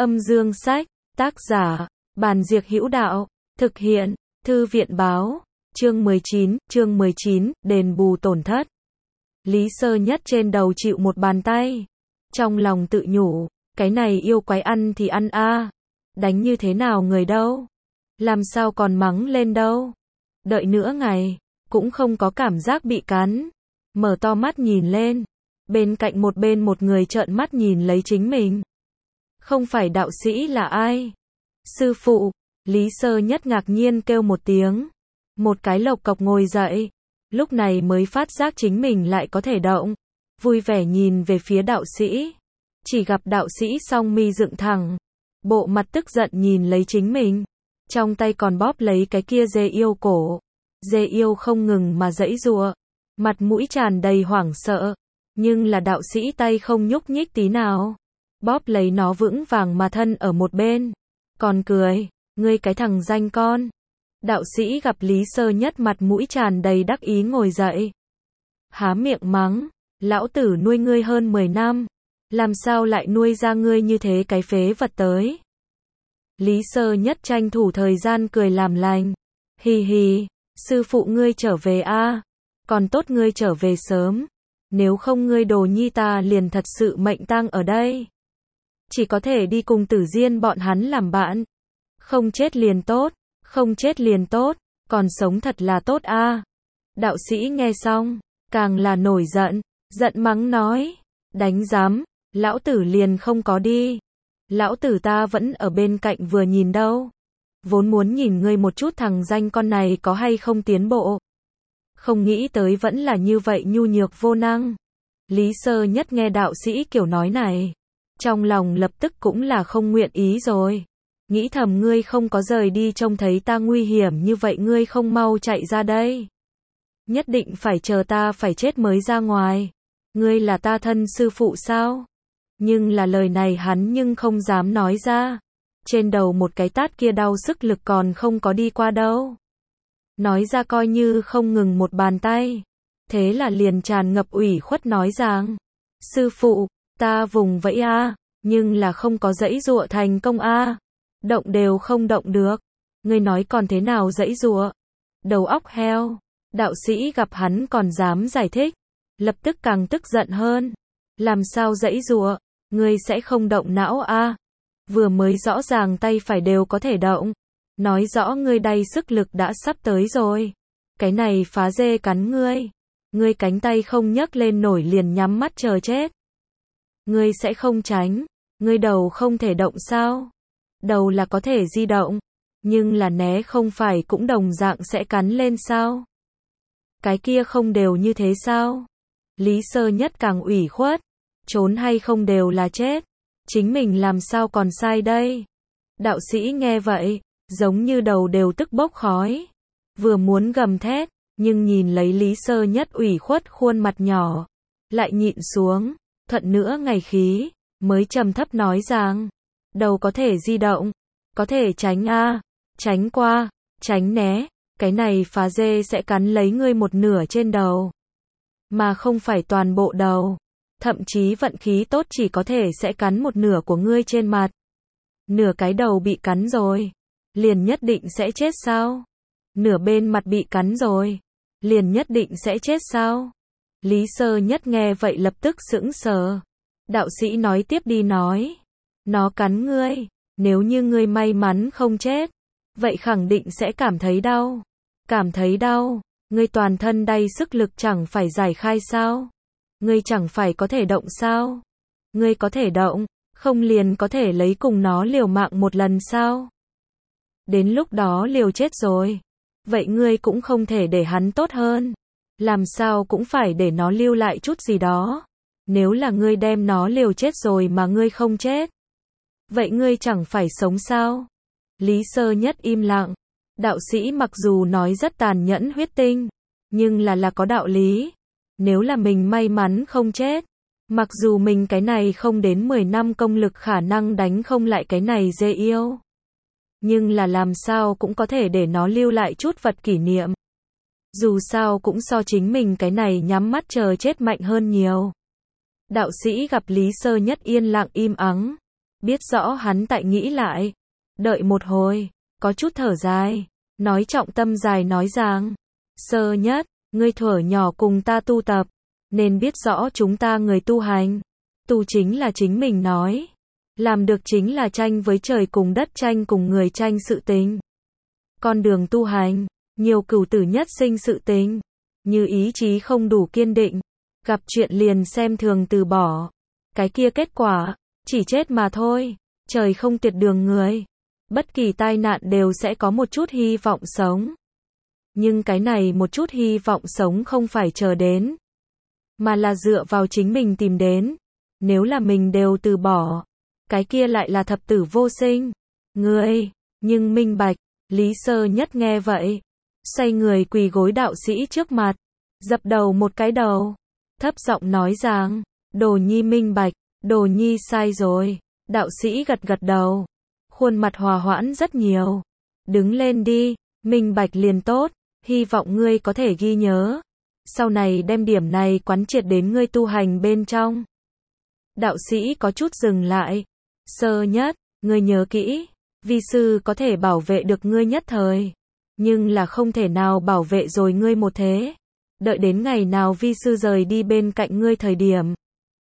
Âm dương sách, tác giả, Bàn Diệc Hữu Đạo, thực hiện, Thư viện báo, chương 19, đền bù tổn thất. Lý Sơ Nhất trên đầu chịu một bàn tay. Trong lòng tự nhủ, cái này yêu quái ăn thì ăn a, đánh như thế nào người đâu, làm sao còn mắng lên đâu. Đợi nửa ngày, cũng không có cảm giác bị cắn. Mở to mắt nhìn lên, bên cạnh một người trợn mắt nhìn lấy chính mình. Không phải đạo sĩ là ai? Sư phụ. Lý Sơ Nhất ngạc nhiên kêu một tiếng. Một cái lộc cộc ngồi dậy, lúc này mới phát giác chính mình lại có thể động. Vui vẻ nhìn về phía đạo sĩ. Chỉ gặp đạo sĩ song mi dựng thẳng, bộ mặt tức giận nhìn lấy chính mình. Trong tay còn bóp lấy cái kia dê yêu cổ. Dê yêu không ngừng mà giãy giụa, mặt mũi tràn đầy hoảng sợ. Nhưng là đạo sĩ tay không nhúc nhích tí nào, bóp lấy nó vững vàng mà thân ở một bên. Còn cười, ngươi cái thằng danh con. Đạo sĩ gặp Lý Sơ Nhất mặt mũi tràn đầy đắc ý ngồi dậy. Há miệng mắng, lão tử nuôi ngươi hơn 10 năm, làm sao lại nuôi ra ngươi như thế cái phế vật tới. Lý Sơ Nhất tranh thủ thời gian cười làm lành. Hì hì, sư phụ ngươi trở về a, còn tốt ngươi trở về sớm, nếu không ngươi đồ nhi ta liền thật sự mệnh tang ở đây. Chỉ có thể đi cùng Tử Diên bọn hắn làm bạn. Không chết liền tốt, không chết liền tốt, còn sống thật là tốt a. Đạo sĩ nghe xong, càng là nổi giận, giận mắng nói, đánh giám, lão tử liền không có đi. Lão tử ta vẫn ở bên cạnh vừa nhìn đâu. Vốn muốn nhìn ngươi một chút thằng danh con này có hay không tiến bộ. Không nghĩ tới vẫn là như vậy nhu nhược vô năng. Lý Sơ Nhất nghe đạo sĩ kiểu nói này, trong lòng lập tức cũng là không nguyện ý rồi. Nghĩ thầm ngươi không có rời đi trông thấy ta nguy hiểm như vậy ngươi không mau chạy ra đây. Nhất định phải chờ ta phải chết mới ra ngoài. Ngươi là ta thân sư phụ sao? Nhưng là lời này hắn nhưng không dám nói ra. Trên đầu một cái tát kia đau sức lực còn không có đi qua đâu. Nói ra coi như không ngừng một bàn tay. Thế là liền tràn ngập ủy khuất nói rằng, sư phụ, ta vùng vẫy a, nhưng là không có giãy giụa thành công a. Động đều không động được. Ngươi nói còn thế nào giãy giụa? Đầu óc heo. Đạo sĩ gặp hắn còn dám giải thích, lập tức càng tức giận hơn. Làm sao giãy giụa? Ngươi sẽ không động não a? Vừa mới rõ ràng tay phải đều có thể động. Nói rõ ngươi đầy sức lực đã sắp tới rồi. Cái này phá dê cắn ngươi. Ngươi cánh tay không nhấc lên nổi liền nhắm mắt chờ chết. Ngươi sẽ không tránh. Ngươi đầu không thể động sao? Đầu là có thể di động. Nhưng là né không phải cũng đồng dạng sẽ cắn lên sao? Cái kia không đều như thế sao? Lý Sơ Nhất càng ủy khuất. Trốn hay không đều là chết. Chính mình làm sao còn sai đây? Đạo sĩ nghe vậy, giống như đầu đều tức bốc khói. Vừa muốn gầm thét, nhưng nhìn lấy Lý Sơ Nhất ủy khuất khuôn mặt nhỏ, lại nhịn xuống, thuận nữa ngày khí, mới trầm thấp nói rằng, đầu có thể di động, có thể tránh a, tránh qua, tránh né, cái này phá dê sẽ cắn lấy ngươi một nửa trên đầu, mà không phải toàn bộ đầu. Thậm chí vận khí tốt chỉ có thể sẽ cắn một nửa của ngươi trên mặt. Nửa cái đầu bị cắn rồi, liền nhất định sẽ chết sao? Nửa bên mặt bị cắn rồi, liền nhất định sẽ chết sao? Lý Sơ Nhất nghe vậy lập tức sững sờ. Đạo sĩ nói tiếp đi nói, nó cắn ngươi, nếu như ngươi may mắn không chết, vậy khẳng định sẽ cảm thấy đau. Cảm thấy đau, ngươi toàn thân đầy sức lực chẳng phải giải khai sao? Ngươi chẳng phải có thể động sao? Ngươi có thể động, không liền có thể lấy cùng nó liều mạng một lần sao? Đến lúc đó liều chết rồi, vậy ngươi cũng không thể để hắn tốt hơn. Làm sao cũng phải để nó lưu lại chút gì đó. Nếu là ngươi đem nó liều chết rồi mà ngươi không chết, vậy ngươi chẳng phải sống sao? Lý Sơ Nhất im lặng. Đạo sĩ mặc dù nói rất tàn nhẫn huyết tinh, nhưng là có đạo lý. Nếu là mình may mắn không chết, mặc dù mình cái này không đến 10 năm công lực khả năng đánh không lại cái này dê yêu, nhưng là làm sao cũng có thể để nó lưu lại chút vật kỷ niệm. Dù sao cũng so chính mình cái này nhắm mắt chờ chết mạnh hơn nhiều. Đạo sĩ gặp Lý Sơ Nhất yên lặng im ắng, Biết rõ hắn tại nghĩ lại. Đợi một hồi, có chút thở dài, nói trọng tâm dài nói rằng, Sơ Nhất, ngươi thuở nhỏ cùng ta tu tập, nên biết rõ chúng ta người tu hành. Tu chính là chính mình nói. Làm được chính là tranh với trời cùng đất, tranh cùng người, tranh sự tình. Con đường tu hành, nhiều cửu tử nhất sinh sự tình. Như ý chí không đủ kiên định, gặp chuyện liền xem thường từ bỏ. Cái kia kết quả, chỉ chết mà thôi. Trời không tuyệt đường người. Bất kỳ tai nạn đều sẽ có một chút hy vọng sống. Nhưng cái này một chút hy vọng sống không phải chờ đến, mà là dựa vào chính mình tìm đến. Nếu là mình đều từ bỏ, cái kia lại là thập tử vô sinh. Ngươi, nhưng minh bạch. Lý Sơ Nhất nghe vậy, xoay người quỳ gối đạo sĩ trước mặt, dập đầu một cái đầu, thấp giọng nói rằng, đồ nhi minh bạch, đồ nhi sai rồi. Đạo sĩ gật gật đầu, khuôn mặt hòa hoãn rất nhiều. Đứng lên đi, minh bạch liền tốt, hy vọng ngươi có thể ghi nhớ. Sau này đem điểm này quán triệt đến ngươi tu hành bên trong. Đạo sĩ có chút dừng lại. Sơ Nhất, ngươi nhớ kỹ, vi sư có thể bảo vệ được ngươi nhất thời, nhưng là không thể nào bảo vệ rồi ngươi một thế. Đợi đến ngày nào vi sư rời đi bên cạnh ngươi thời điểm,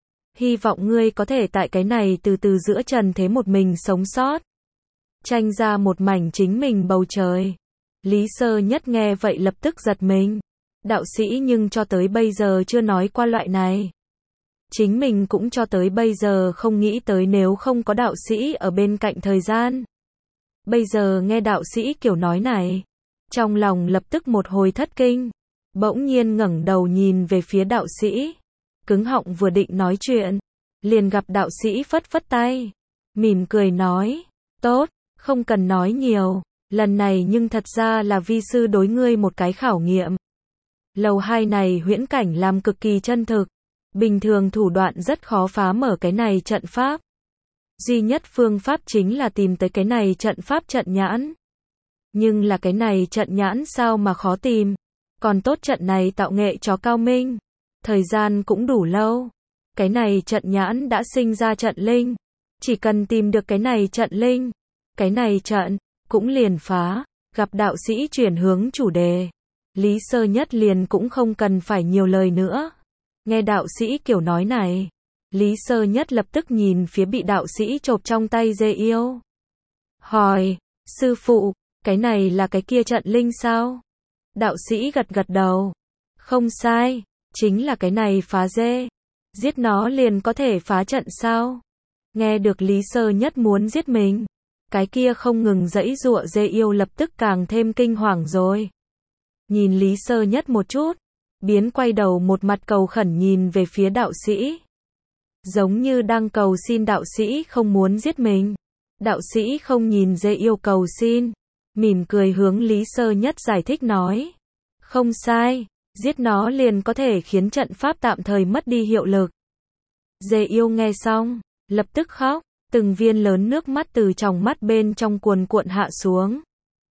hy vọng ngươi có thể tại cái này từ từ giữa trần thế một mình sống sót, tranh ra một mảnh chính mình bầu trời. Lý Sơ Nhất nghe vậy lập tức giật mình. Đạo sĩ nhưng cho tới bây giờ chưa nói qua loại này. Chính mình cũng cho tới bây giờ không nghĩ tới nếu không có đạo sĩ ở bên cạnh thời gian. Bây giờ nghe đạo sĩ kiểu nói này, trong lòng lập tức một hồi thất kinh. Bỗng nhiên ngẩng đầu nhìn về phía đạo sĩ, cứng họng vừa định nói chuyện, liền gặp đạo sĩ phất phất tay, mỉm cười nói, tốt, không cần nói nhiều, lần này nhưng thật ra là vi sư đối ngươi một cái khảo nghiệm. Lầu 2 này huyễn cảnh làm cực kỳ chân thực, bình thường thủ đoạn rất khó phá mở cái này trận pháp. Duy nhất phương pháp chính là tìm tới cái này trận pháp trận nhãn. Nhưng là cái này trận nhãn sao mà khó tìm, còn tốt trận này tạo nghệ chó cao minh, thời gian cũng đủ lâu. Cái này trận nhãn đã sinh ra trận linh, chỉ cần tìm được cái này trận linh, cái này trận cũng liền phá. Gặp đạo sĩ chuyển hướng chủ đề, Lý Sơ Nhất liền cũng không cần phải nhiều lời nữa. Nghe đạo sĩ kiểu nói này, Lý Sơ Nhất lập tức nhìn phía bị đạo sĩ chộp trong tay dê yêu. Hỏi, sư phụ, cái này là cái kia trận linh sao? Đạo sĩ gật gật đầu. Không sai, chính là cái này phá dê. Giết nó liền có thể phá trận sao? Nghe được Lý Sơ Nhất muốn giết mình, cái kia không ngừng giãy giụa dê yêu lập tức càng thêm kinh hoàng rồi. Nhìn Lý Sơ Nhất một chút, biến quay đầu một mặt cầu khẩn nhìn về phía đạo sĩ. Giống như đang cầu xin đạo sĩ không muốn giết mình. Đạo sĩ không nhìn dê yêu cầu xin, mỉm cười hướng Lý Sơ Nhất giải thích nói. Không sai, giết nó liền có thể khiến trận pháp tạm thời mất đi hiệu lực. Dê yêu nghe xong, lập tức khóc, từng viên lớn nước mắt từ tròng mắt bên trong cuồn cuộn hạ xuống.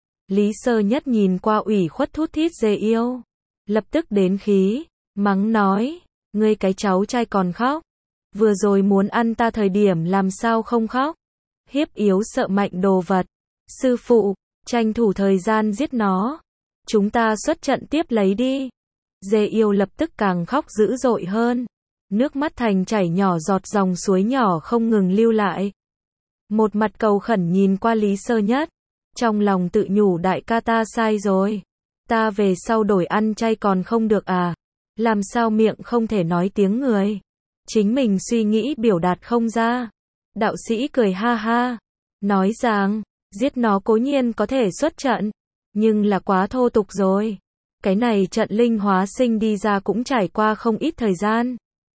Lý Sơ Nhất nhìn qua ủy khuất thút thít dê yêu, lập tức đến khí, mắng nói, ngươi cái cháu trai còn khóc, vừa rồi muốn ăn ta thời điểm làm sao không khóc, hiếp yếu sợ mạnh đồ vật. Sư phụ, tranh thủ thời gian giết nó, chúng ta xuất trận tiếp lấy đi. Dê yêu lập tức càng khóc dữ dội hơn, nước mắt thành chảy nhỏ giọt dòng suối nhỏ không ngừng lưu lại. Một mặt cầu khẩn nhìn qua Lý Sơ Nhất, trong lòng tự nhủ đại ca ta sai rồi, ta về sau đổi ăn chay còn không được à, làm sao miệng không thể nói tiếng người, chính mình suy nghĩ biểu đạt không ra. Đạo sĩ cười ha ha, nói rằng, giết nó cố nhiên có thể xuất trận, nhưng là quá thô tục rồi. Cái này trận linh hóa sinh đi ra cũng trải qua không ít thời gian.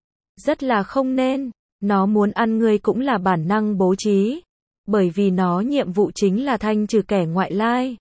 Rất là không nên, nó muốn ăn ngươi cũng là bản năng bố trí. Bởi vì nó nhiệm vụ chính là thanh trừ kẻ ngoại lai,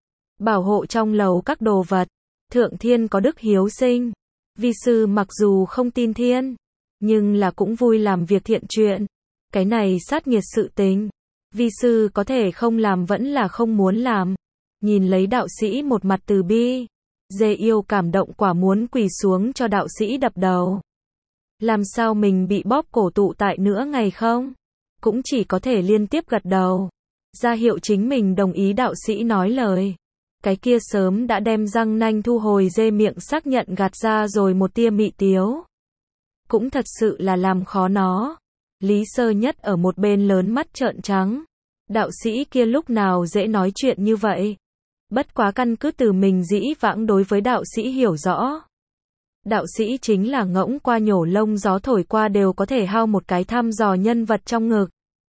bảo hộ trong lầu các đồ vật. Thượng thiên có đức hiếu sinh. Vi sư mặc dù không tin thiên, nhưng là cũng vui làm việc thiện chuyện. Cái này sát nghiệt sự tình, vi sư có thể không làm vẫn là không muốn làm. Nhìn lấy đạo sĩ một mặt từ bi, dê yêu cảm động quả muốn quỳ xuống cho đạo sĩ đập đầu. Làm sao mình bị bóp cổ tụ tại nữa ngày không? cũng chỉ có thể liên tiếp gật đầu, ra hiệu chính mình đồng ý. Đạo sĩ nói lời. Cái kia sớm đã đem răng nanh thu hồi dê miệng xác nhận gạt ra rồi một tia mị tiếu. Cũng thật sự là làm khó nó. Lý Sơ Nhất ở một bên lớn mắt trợn trắng. Đạo sĩ kia lúc nào dễ nói chuyện như vậy. Bất quá căn cứ từ mình dĩ vãng đối với đạo sĩ hiểu rõ. Đạo sĩ chính là ngỗng qua nhổ lông gió thổi qua đều có thể hao một cái thăm dò nhân vật trong ngực.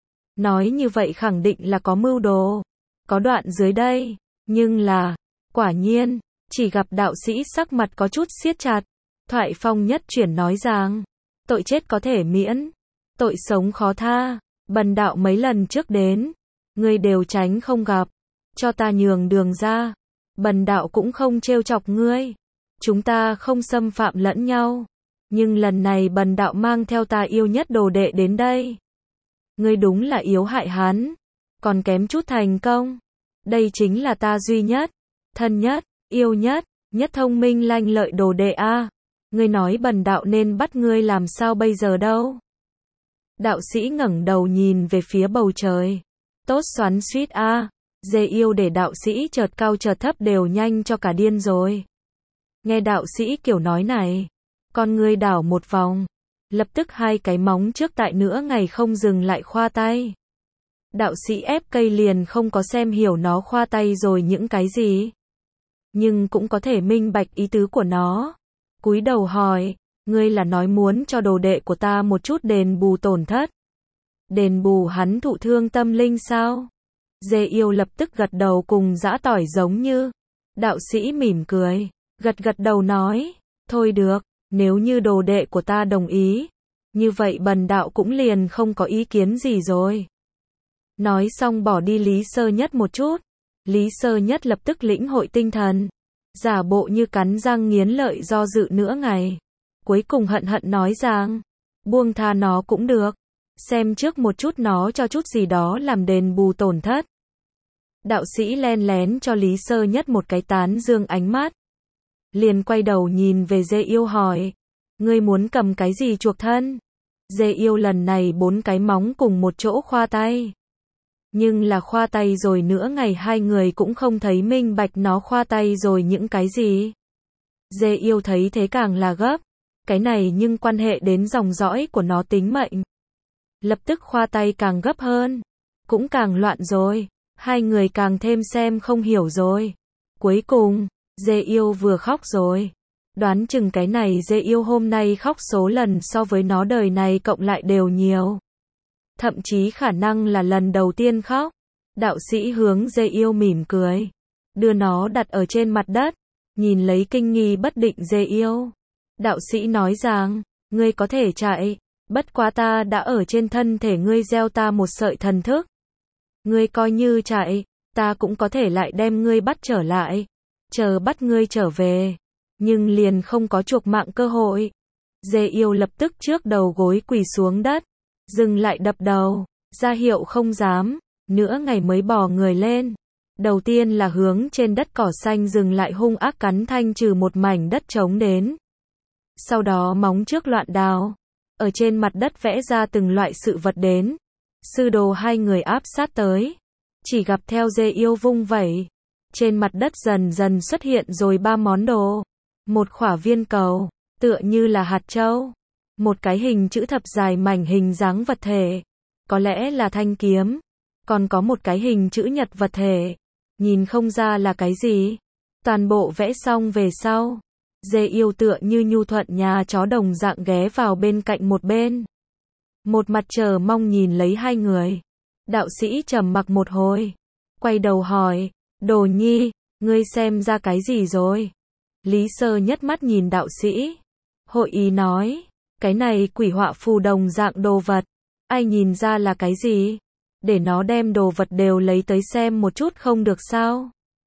Nói như vậy khẳng định là có mưu đồ. Có đoạn dưới đây. Nhưng là, quả nhiên, chỉ gặp đạo sĩ sắc mặt có chút siết chặt. Thoại phong nhất chuyển nói rằng, tội chết có thể miễn, tội sống khó tha. Bần đạo mấy lần trước đến, ngươi đều tránh không gặp, cho ta nhường đường ra. Bần đạo cũng không trêu chọc ngươi, chúng ta không xâm phạm lẫn nhau. Nhưng lần này bần đạo mang theo ta yêu nhất đồ đệ đến đây. Ngươi đúng là yếu hại hắn, còn kém chút thành công. Đây chính là ta duy nhất, thân nhất, yêu nhất, nhất thông minh lanh lợi đồ đệ a. Ngươi nói bần đạo nên bắt ngươi làm sao bây giờ đâu? Đạo sĩ ngẩng đầu nhìn về phía bầu trời. Tốt xoắn suýt a. Dê yêu để đạo sĩ chợt cao chợt thấp đều nhanh cho cả điên rồi. Nghe đạo sĩ kiểu nói này, con ngươi đảo một vòng, lập tức hai cái móng trước tại nửa ngày không dừng lại khoa tay. Đạo sĩ ép cây liền không có xem hiểu nó khoa tay rồi những cái gì, nhưng cũng có thể minh bạch ý tứ của nó. Cúi đầu hỏi, ngươi là nói muốn cho đồ đệ của ta một chút đền bù tổn thất? Đền bù hắn thụ thương tâm linh sao? Dê yêu lập tức gật đầu cùng giã tỏi giống như. Đạo sĩ mỉm cười, gật gật đầu nói, thôi được, nếu như đồ đệ của ta đồng ý, như vậy bần đạo cũng liền không có ý kiến gì rồi. Nói xong bỏ đi Lý Sơ Nhất một chút. Lý Sơ Nhất lập tức lĩnh hội tinh thần, giả bộ như cắn răng nghiến lợi do dự nửa ngày. Cuối cùng hận hận nói rằng, buông tha nó cũng được, xem trước một chút nó cho chút gì đó làm đền bù tổn thất. Đạo sĩ len lén cho Lý Sơ Nhất một cái tán dương ánh mắt. Liền quay đầu nhìn về Dê Yêu hỏi, ngươi muốn cầm cái gì chuộc thân? Dê Yêu lần này 4 cái móng cùng một chỗ khoa tay. Nhưng là khoa tay rồi nửa ngày hai người cũng không thấy minh bạch nó khoa tay rồi những cái gì. Dê Yêu thấy thế càng là gấp. Cái này nhưng quan hệ đến dòng dõi của nó tính mệnh. Lập tức khoa tay càng gấp hơn. Cũng càng loạn rồi. Hai người càng thêm xem không hiểu rồi. Cuối cùng, Dê Yêu vừa khóc rồi. Đoán chừng cái này Dê Yêu hôm nay khóc số lần so với nó đời này cộng lại đều nhiều. Thậm chí khả năng là lần đầu tiên khóc. Đạo sĩ hướng Dê Yêu mỉm cười, đưa nó đặt ở trên mặt đất, nhìn lấy kinh nghi bất định Dê Yêu. Đạo sĩ nói rằng, ngươi có thể chạy, bất quá ta đã ở trên thân thể ngươi gieo ta một sợi thần thức. Ngươi coi như chạy, ta cũng có thể lại đem ngươi bắt trở lại, chờ bắt ngươi trở về, nhưng liền không có chuộc mạng cơ hội. Dê Yêu lập tức trước đầu gối quỳ xuống đất, dừng lại đập đầu, ra hiệu không dám, nửa ngày mới bò người lên. Đầu tiên là hướng trên đất cỏ xanh dừng lại hung ác cắn thanh trừ một mảnh đất trống đến. Sau đó móng trước loạn đào, ở trên mặt đất vẽ ra từng loại sự vật đến. Sư đồ hai người áp sát tới, chỉ gặp theo Dê Yêu vung vẩy, trên mặt đất dần dần xuất hiện rồi 3 món đồ. Một khỏa viên cầu, tựa như là hạt châu. Một cái hình chữ thập dài mảnh hình dáng vật thể, có lẽ là thanh kiếm. Còn có một cái hình chữ nhật vật thể, nhìn không ra là cái gì. Toàn bộ vẽ xong về sau, Dê Yêu tựa như nhu thuận nhà chó đồng dạng ghé vào bên cạnh một bên. Một mặt chờ mong nhìn lấy hai người. Đạo sĩ trầm mặc một hồi, quay đầu hỏi, Đồ Nhi, ngươi xem ra cái gì rồi? Lý Sơ Nhất mắt nhìn đạo sĩ, hội ý nói, cái này quỷ họa phù đồng dạng đồ vật, ai nhìn ra là cái gì? Để nó đem đồ vật đều lấy tới xem một chút không được sao?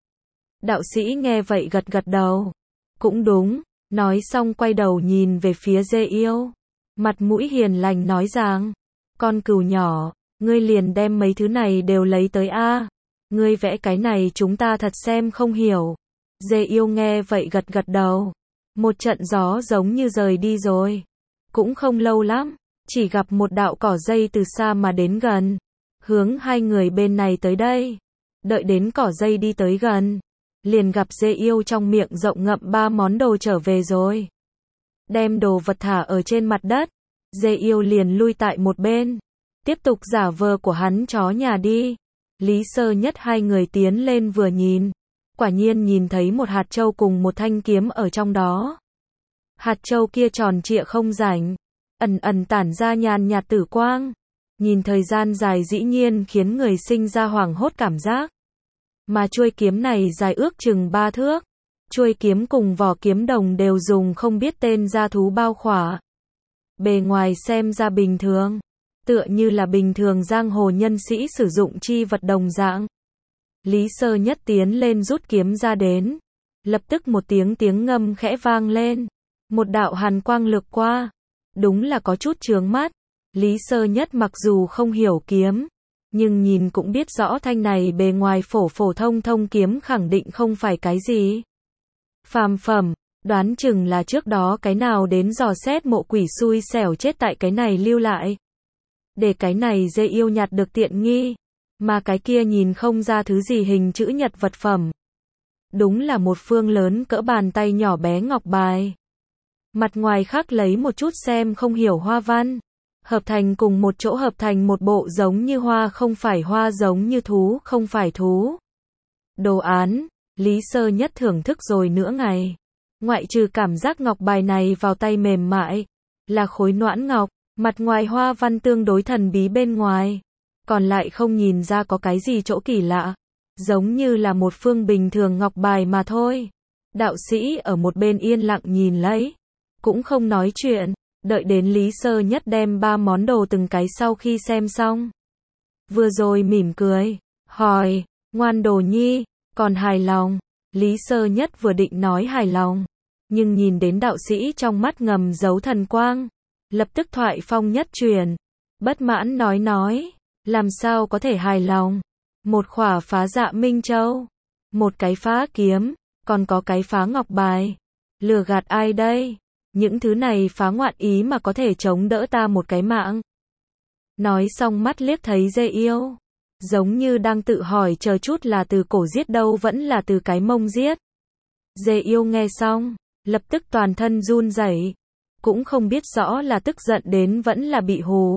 Đạo sĩ nghe vậy gật gật đầu, cũng đúng, nói xong quay đầu nhìn về phía Dê Yêu, mặt mũi hiền lành nói rằng, con cừu nhỏ, ngươi liền đem mấy thứ này đều lấy tới a. Ngươi vẽ cái này chúng ta thật xem không hiểu. Dê Yêu nghe vậy gật gật đầu. Một trận gió giống như rời đi rồi. Cũng không lâu lắm, chỉ gặp một đạo cỏ dây từ xa mà đến gần, hướng hai người bên này tới đây. Đợi đến cỏ dây đi tới gần, liền gặp dê yêu trong miệng rộng ngậm 3 món đồ trở về rồi. Đem đồ vật thả ở trên mặt đất, dê yêu liền lui tại một bên, tiếp tục giả vờ của hắn chó nhà đi. Lý Sơ Nhất hai người tiến lên vừa nhìn, quả nhiên nhìn thấy một hạt châu cùng một thanh kiếm ở trong đó. Hạt châu kia tròn trịa không rảnh, ẩn ẩn tản ra nhàn nhạt tử quang, nhìn thời gian dài dĩ nhiên khiến người sinh ra hoảng hốt cảm giác. Mà chuôi kiếm này dài ước chừng 3 thước, chuôi kiếm cùng vỏ kiếm đồng đều dùng không biết tên da thú bao khỏa. Bề ngoài xem ra bình thường, tựa như là bình thường giang hồ nhân sĩ sử dụng chi vật đồng dạng. Lý Sơ Nhất tiến lên rút kiếm ra đến, lập tức một tiếng ngâm khẽ vang lên, một đạo hàn quang lược qua, đúng là có chút chướng mắt. Lý Sơ Nhất mặc dù không hiểu kiếm, nhưng nhìn cũng biết rõ thanh này bề ngoài phổ phổ thông thông kiếm khẳng định không phải cái gì phàm phẩm, đoán chừng là trước đó cái nào đến dò xét mộ quỷ xui xẻo chết tại cái này lưu lại, để cái này dê yêu nhặt được tiện nghi, mà cái kia nhìn không ra thứ gì hình chữ nhật vật phẩm. Đúng là một phương lớn cỡ bàn tay nhỏ bé ngọc bài. Mặt ngoài khắc lấy một chút xem không hiểu hoa văn, hợp thành cùng một chỗ, hợp thành một bộ giống như hoa không phải hoa, giống như thú không phải thú. Đồ án, Lý Sơ Nhất thưởng thức rồi nửa ngày. Ngoại trừ cảm giác ngọc bài này vào tay mềm mại, là khối noãn ngọc, mặt ngoài hoa văn tương đối thần bí bên ngoài, còn lại không nhìn ra có cái gì chỗ kỳ lạ, giống như là một phương bình thường ngọc bài mà thôi. Đạo sĩ ở một bên yên lặng nhìn lấy, cũng không nói chuyện, đợi đến Lý Sơ Nhất đem 3 món đồ từng cái sau khi xem xong. Vừa rồi mỉm cười, hỏi, ngoan đồ nhi, còn hài lòng? Lý Sơ Nhất vừa định nói hài lòng, nhưng nhìn đến đạo sĩ trong mắt ngầm giấu thần quang, lập tức thoại phong nhất chuyển, bất mãn nói, làm sao có thể hài lòng? Một khỏa phá dạ minh châu, một cái phá kiếm, còn có cái phá ngọc bài, lừa gạt ai đây? Những thứ này phá ngoạn ý mà có thể chống đỡ ta một cái mạng. Nói xong mắt liếc thấy dê yêu, giống như đang tự hỏi chờ chút là từ cổ giết đâu vẫn là từ cái mông giết. Dê yêu nghe xong, lập tức toàn thân run rẩy, cũng không biết rõ là tức giận đến vẫn là bị hù.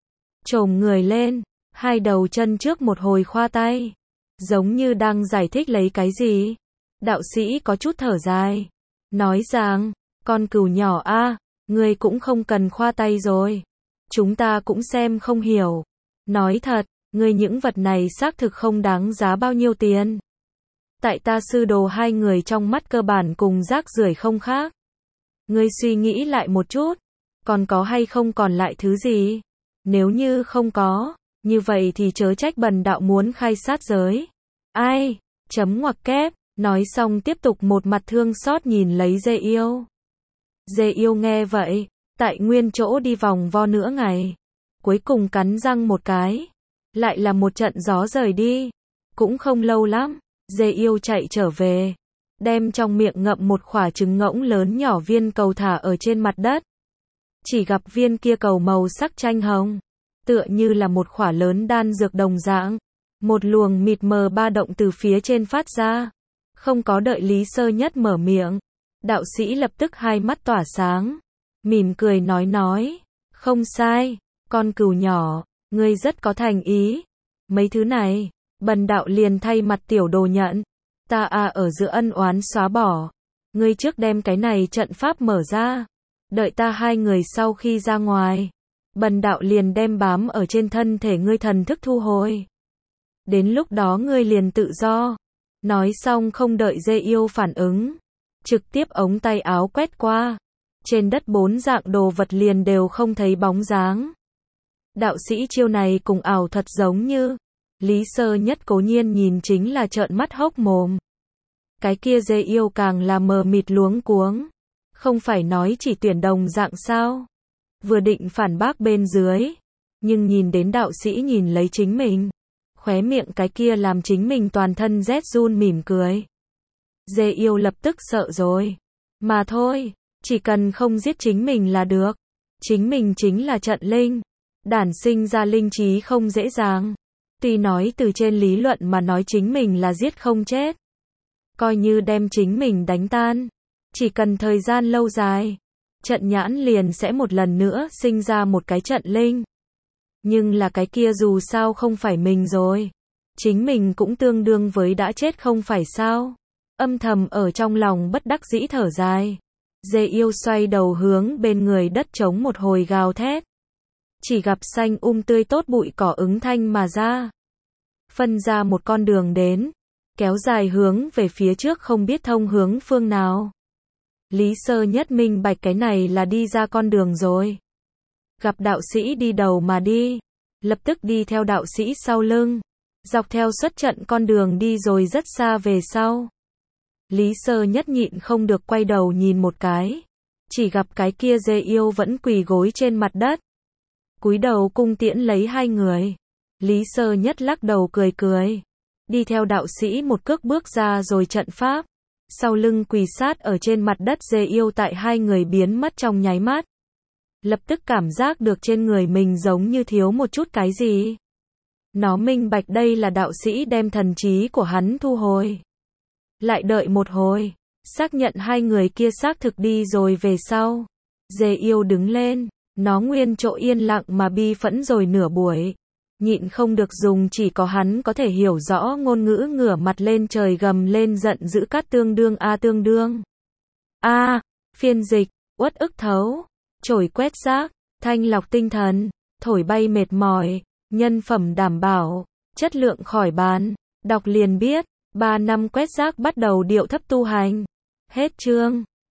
Chồm người lên, hai đầu chân trước một hồi khoa tay, giống như đang giải thích lấy cái gì. Đạo sĩ có chút thở dài, nói rằng, con cừu nhỏ a, ngươi cũng không cần khoa tay rồi. Chúng ta cũng xem không hiểu. Nói thật, ngươi những vật này xác thực không đáng giá bao nhiêu tiền. Tại ta sư đồ hai người trong mắt cơ bản cùng rác rưởi không khác. Ngươi suy nghĩ lại một chút, còn có hay không còn lại thứ gì? Nếu như không có, như vậy thì chớ trách bần đạo muốn khai sát giới. Ai? Chấm ngoặc kép, nói xong tiếp tục một mặt thương xót nhìn lấy dê yêu. Dê yêu nghe vậy, tại nguyên chỗ đi vòng vo nửa ngày, cuối cùng cắn răng một cái, lại là một trận gió rời đi, cũng không lâu lắm, dê yêu chạy trở về, đem trong miệng ngậm một quả trứng ngỗng lớn nhỏ viên cầu thả ở trên mặt đất. Chỉ gặp viên kia cầu màu sắc chanh hồng, tựa như là một quả lớn đan dược đồng dạng, một luồng mịt mờ ba động từ phía trên phát ra. Không có đợi Lý Sơ Nhất mở miệng, đạo sĩ lập tức hai mắt tỏa sáng, mỉm cười nói, không sai, con cừu nhỏ, ngươi rất có thành ý. Mấy thứ này, bần đạo liền thay mặt tiểu đồ nhận. Ta ở giữa ân oán xóa bỏ. Ngươi trước đem cái này trận pháp mở ra. Đợi ta hai người sau khi ra ngoài, bần đạo liền đem bám ở trên thân thể ngươi thần thức thu hồi. Đến lúc đó ngươi liền tự do. Nói xong không đợi dê yêu phản ứng, trực tiếp ống tay áo quét qua. Trên đất 4 dạng đồ vật liền đều không thấy bóng dáng. Đạo sĩ chiêu này cùng ảo thật giống như. Lý Sơ Nhất cố nhiên nhìn chính là trợn mắt hốc mồm. Cái kia dê yêu càng là mờ mịt luống cuống. Không phải nói chỉ tuyển đồng dạng sao? Vừa định phản bác bên dưới, nhưng nhìn đến đạo sĩ nhìn lấy chính mình, khóe miệng cái kia làm chính mình toàn thân rét run mỉm cười. Dê yêu lập tức sợ rồi. Mà thôi, chỉ cần không giết chính mình là được. Chính mình chính là trận linh. Đản sinh ra linh trí không dễ dàng. Tuy nói từ trên lý luận mà nói chính mình là giết không chết. Coi như đem chính mình đánh tan. Chỉ cần thời gian lâu dài, trận nhãn liền sẽ một lần nữa sinh ra một cái trận linh. Nhưng là cái kia dù sao không phải mình rồi. Chính mình cũng tương đương với đã chết không phải sao. Âm thầm ở trong lòng bất đắc dĩ thở dài. Dê yêu xoay đầu hướng bên người đất trống một hồi gào thét. Chỉ gặp xanh tươi tốt bụi cỏ ứng thanh mà ra. Phân ra một con đường đến. Kéo dài hướng về phía trước không biết thông hướng phương nào. Lý Sơ Nhất minh bạch cái này là đi ra con đường rồi. Gặp đạo sĩ đi đầu mà đi. Lập tức đi theo đạo sĩ sau lưng. Dọc theo xuất trận con đường đi rồi rất xa về sau. Lý Sơ Nhất nhịn không được quay đầu nhìn một cái. Chỉ gặp cái kia dê yêu vẫn quỳ gối trên mặt đất. Cúi đầu cung tiễn lấy hai người. Lý Sơ Nhất lắc đầu cười cười. Đi theo đạo sĩ một cước bước ra rồi trận pháp. Sau lưng quỳ sát ở trên mặt đất dê yêu tại hai người biến mất trong nháy mắt. Lập tức cảm giác được trên người mình giống như thiếu một chút cái gì. Nó minh bạch đây là đạo sĩ đem thần trí của hắn thu hồi. Lại đợi một hồi, xác nhận hai người kia xác thực đi rồi về sau. Dê yêu đứng lên, nó nguyên chỗ yên lặng mà bi phẫn rồi nửa buổi. Nhịn không được dùng chỉ có hắn có thể hiểu rõ ngôn ngữ ngửa mặt lên trời gầm lên giận dữ cát tương đương a tương đương. A, phiên dịch, uất ức thấu, chổi quét rác, thanh lọc tinh thần, thổi bay mệt mỏi, nhân phẩm đảm bảo, chất lượng khỏi bàn, đọc liền biết, 3 năm quét rác bắt đầu điệu thấp tu hành. Hết chương.